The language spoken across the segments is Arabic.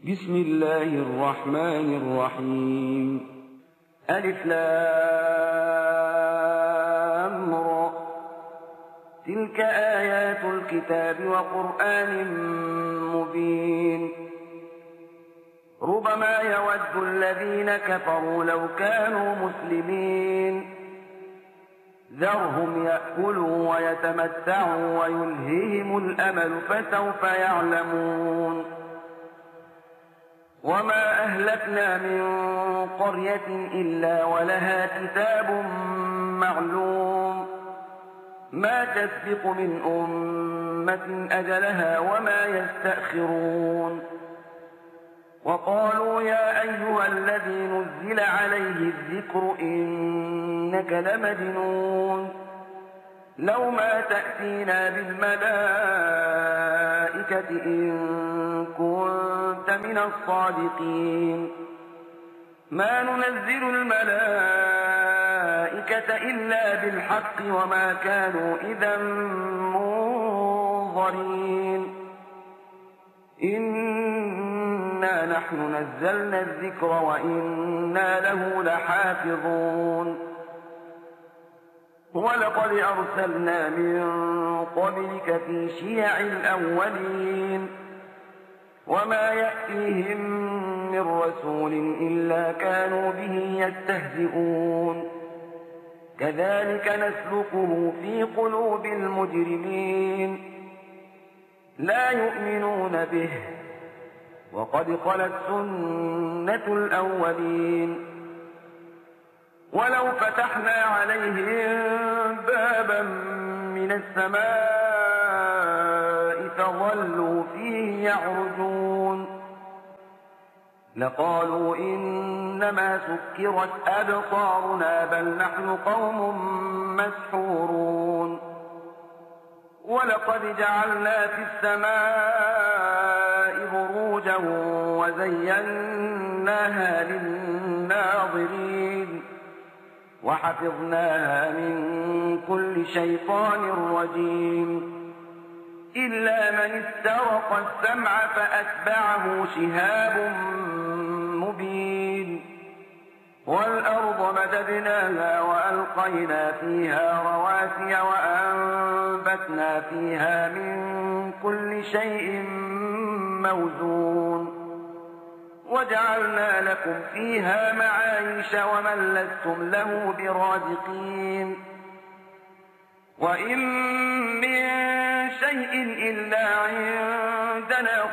بسم الله الرحمن الرحيم. ألف لام را. تلك آيات الكتاب وقرآن مبين. ربما يود الذين كفروا لو كانوا مسلمين. ذرهم يأكلوا ويتمتعوا ويلههم الأمل فسوف يعلمون. وما أهلكنا من قرية إلا ولها كتاب معلوم ما تسبق من أمة أجلها وما يستأخرون. وقالوا يا أيها الذي نزل عليه الذكر إنك لمجنون لو ما تأتينا بالملائكة إن كنت من الصادقين. ما ننزل الملائكة إلا بالحق وما كانوا إذا منظرين. إنا نحن نزلنا الذكر وإنا له لحافظون. ولقد أرسلنا من قبلك في شيع الأولين وما يأتيهم من رسول إلا كانوا به يستهزئون. كذلك نسلكه في قلوب المجرمين لا يؤمنون به وقد خلت سنة الأولين. ولو فتحنا عليهم بابا من السماء فظلوا فيه يعرجون لقالوا إنما سكرت أبصارنا بل نحن قوم مسحورون. ولقد جعلنا في السماء بروجا وزيناها للناظرين وحفظناها من كل شيطان رجيم إلا من استرق السمع فأتبعه شهاب مبين. والأرض مددناها وألقينا فيها رواسي وأنبتنا فيها من كل شيء موزون وجعلنا لكم فيها معايش ومن لستم له برازقين. وإن من شيء إلا عندنا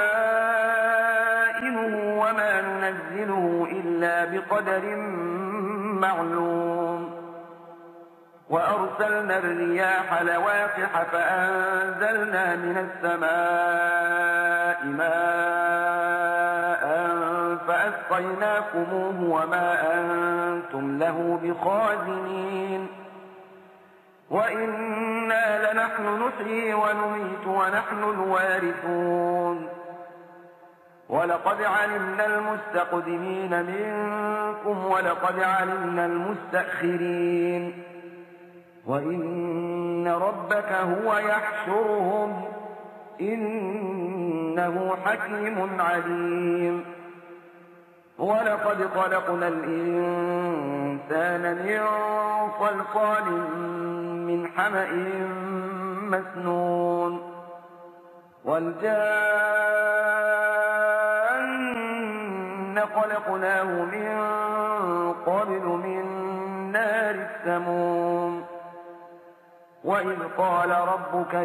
خزائنه وما ننزله إلا بقدر معلوم. وأرسلنا الرياح لواقح فأنزلنا من السماء ماء فأسقيناكموه وما أنتم له بخازنين. وإنا لنحن نحيي ونميت ونحن الوارثون. ولقد علمنا المستقدمين منكم ولقد علمنا المستأخرين. وإن ربك هو يحشرهم إنه حكيم عليم. ولقد خلقنا الإنسان من صلصال من حمأ مسنون والجان خلقناه من قبل من نار السموم. وإذ قال ربك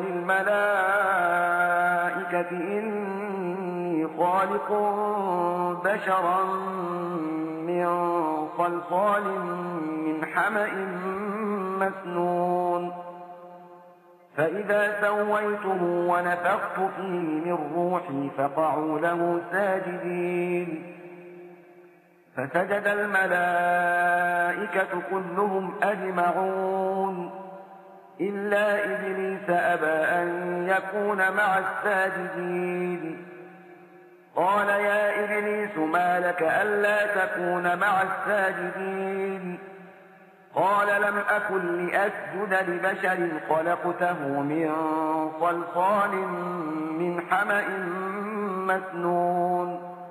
للملائكة إني خالق بشرا من صلصال من حمأ مسنون فإذا سويته ونفخت فيه من روحي فقعوا له ساجدين. فسجد الملائكة كلهم أجمعون إلا إبليس أبى أن يكون مع الساجدين. قال يا إبليس ما لك ألا تكون مع الساجدين؟ قال لم أكن لأسجد لبشر خلقته من صلصال من حمأ مسنون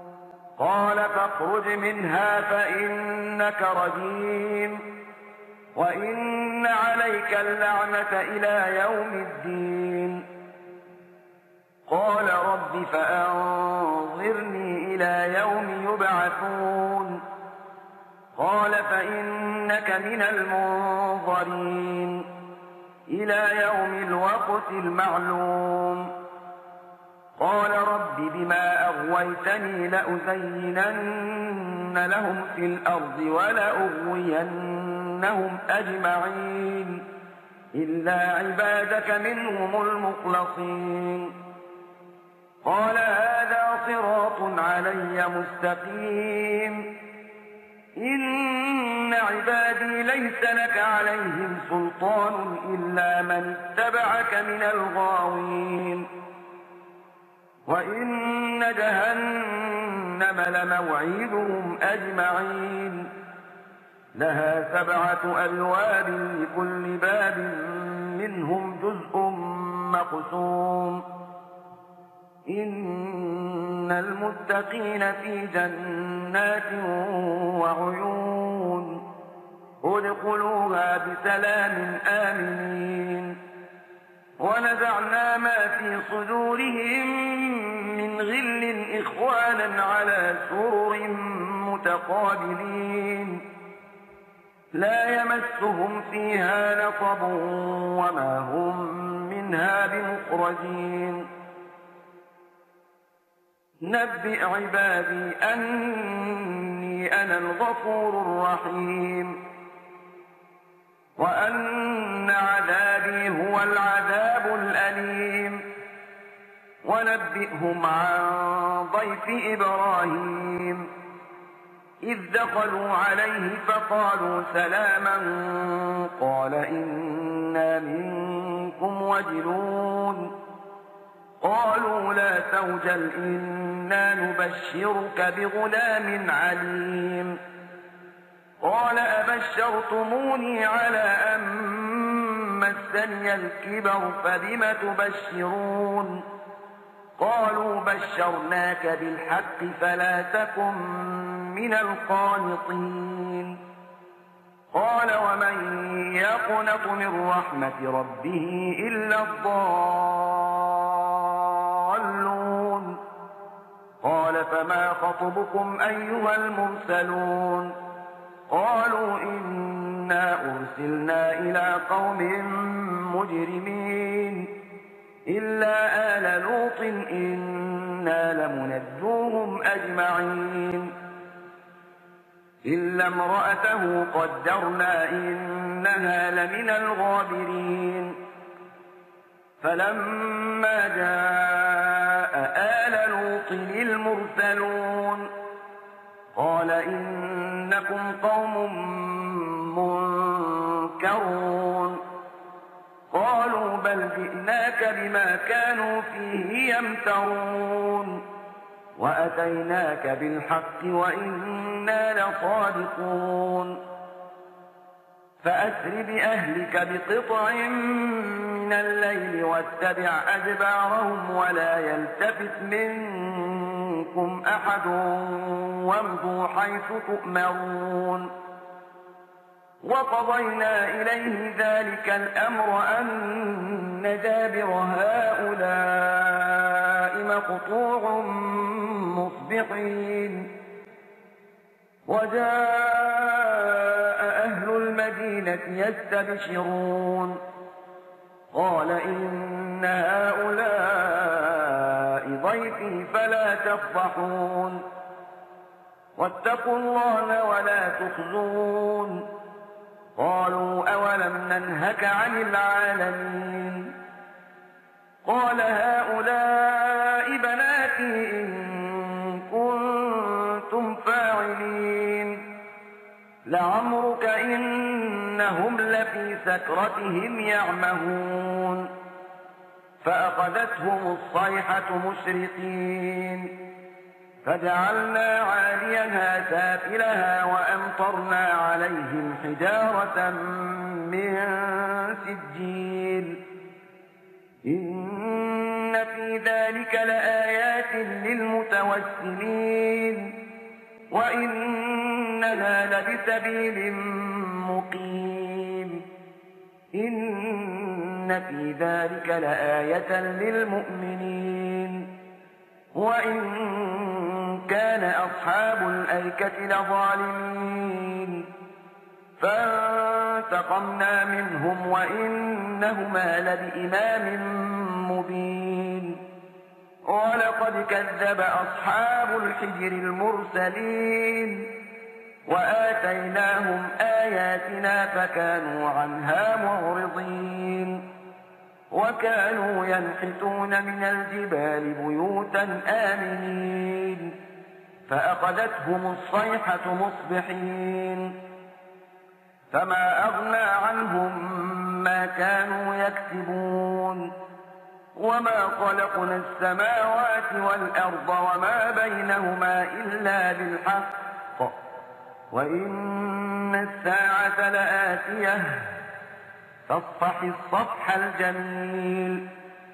قال فاخرج منها فإنك رجيم وإن عليك اللعنة إلى يوم الدين. قال رب فأنظرني إلى يوم يبعثون. قال فإنك من المنظرين إلى يوم الوقت المعلوم. قال رب بما أغويتني لأزينن لهم في الأرض ولأغوينهم أجمعين إلا عبادك منهم المخلصين. قال هذا صراط علي مستقيم إن عبادي ليس لك عليهم سلطان إلا من اتبعك من الغاوين. وإن جهنم لموعدهم أجمعين لها 7 أبواب لكل باب منهم جزء مقسوم. إن المتقين في جنات وعيون ادخلوها بسلام آمنين. ونزعنا ما في صدورهم من غل إخوانا على سرر متقابلين لا يمسهم فيها نصب وما هم منها بمخرجين. نبئ عبادي أني أنا الغفور الرحيم وأن عذابي هو العذاب الأليم. ونبئهم عن ضيف إبراهيم إذ دخلوا عليه فقالوا سلاما قال إنا منكم وجلون. قالوا لا توجل إنا نبشرك بغلام عليم. قال أبشرتموني على أن مسني الكبر فبم تبشرون. قالوا بشرناك بالحق فلا تكن من القانطين. قال ومن يقنط من رحمة ربه إلا الضالون. قال فما خطبكم أيها المرسلون. قالوا إنا أرسلنا إلى قوم مجرمين إلا آل لوط إنا لمنجوهم أجمعين إلا امرأته قدرنا إنها لمن الغابرين. فلما جاء آل لوط المرسلون قال إنكم قوم منكرون. قالوا بل جئناك بما كانوا فيه يمترون وأتيناك بالحق وإنا لصادقون. فأسر بأهلك بقطع من الليل واتبع أدبارهم ولا يلتفت منكم أحد وامضوا حيث تؤمرون. وقضينا إليه ذلك الأمر أن دابر هؤلاء مقطوع مصبحين. وجاء أهل المدينة يستبشرون قال إن هؤلاء ضيفي فلا تفضحون واتقوا الله ولا تخزون. قالوا أولم ننهك عن العالمين. قال هؤلاء بناتي إن كنتم فاعلين. لعمرك إنهم لفي سكرتهم يعمهون. فأخذتهم الصيحة مشرقين فجعلنا عاليها سافلها وأمطرنا عليهم حجارة من سجيل. إن في ذلك لآيات آيات للمتوسمين وإنها لبسبيل مقيم إن في ذلك لآية للمؤمنين وإن كان أصحاب الأيكة لظالمين فانتقمنا منهم وإنهما لبإمام مبين ولقد كذب أصحاب الحجر المرسلين وآتيناهم آياتنا فكانوا عنها معرضين وكانوا ينحتون من الجبال بيوتا آمنين فأخذتهم الصيحة مصبحين فما أغنى عنهم ما كانوا يكسبون وما خلقنا السماوات والأرض وما بينهما إلا بالحق وإن الساعة لآتية فاصفح الصفح الجميل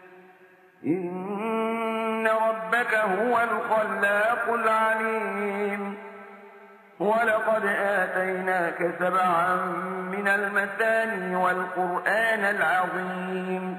إن ربك هو الخلاق العليم ولقد آتيناك 7 من المثاني والقرآن العظيم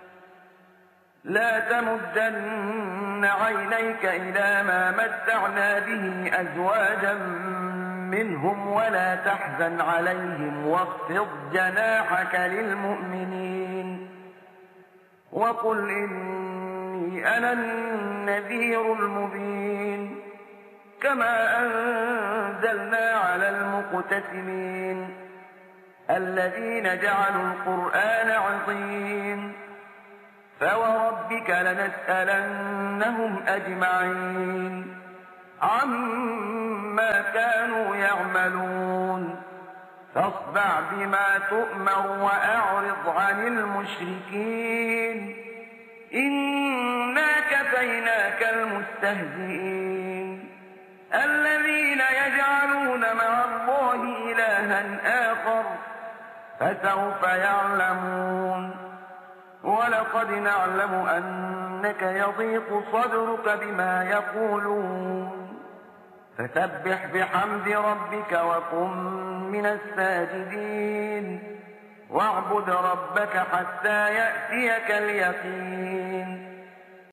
لا تمدن عينيك إلى ما متعنا به أزواجا منهم ولا تحزن عليهم واخفض جناحك للمؤمنين وقل إني أنا النذير المبين كما أنزلنا على المقتسمين الذين جعلوا القرآن عظيم فوربك لنسألنهم أجمعين عما كانوا يعملون فاصدع بما تؤمر وأعرض عن المشركين إنا كفيناك المستهزئين الذين يجعلون مع الله إلها آخر فسوف يعلمون ولقد نعلم أنك يضيق صدرك بما يقولون فسبح بحمد ربك وكن من الساجدين واعبد ربك حتى يأتيك اليقين